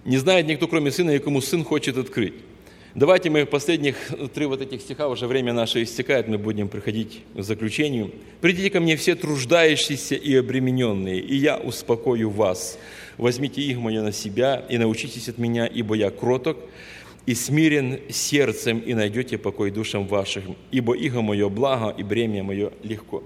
Не знает никто, кроме Сына, и кому Сын хочет открыть. Давайте мы последних 3 вот этих стиха, уже время наше истекает, мы будем приходить к заключению. «Придите ко мне все труждающиеся и обремененные, и я успокою вас. Возьмите иго мое на себя и научитесь от меня, ибо я кроток и смирен сердцем, и найдете покой душам вашим, ибо иго мое благо, и бремя мое легко».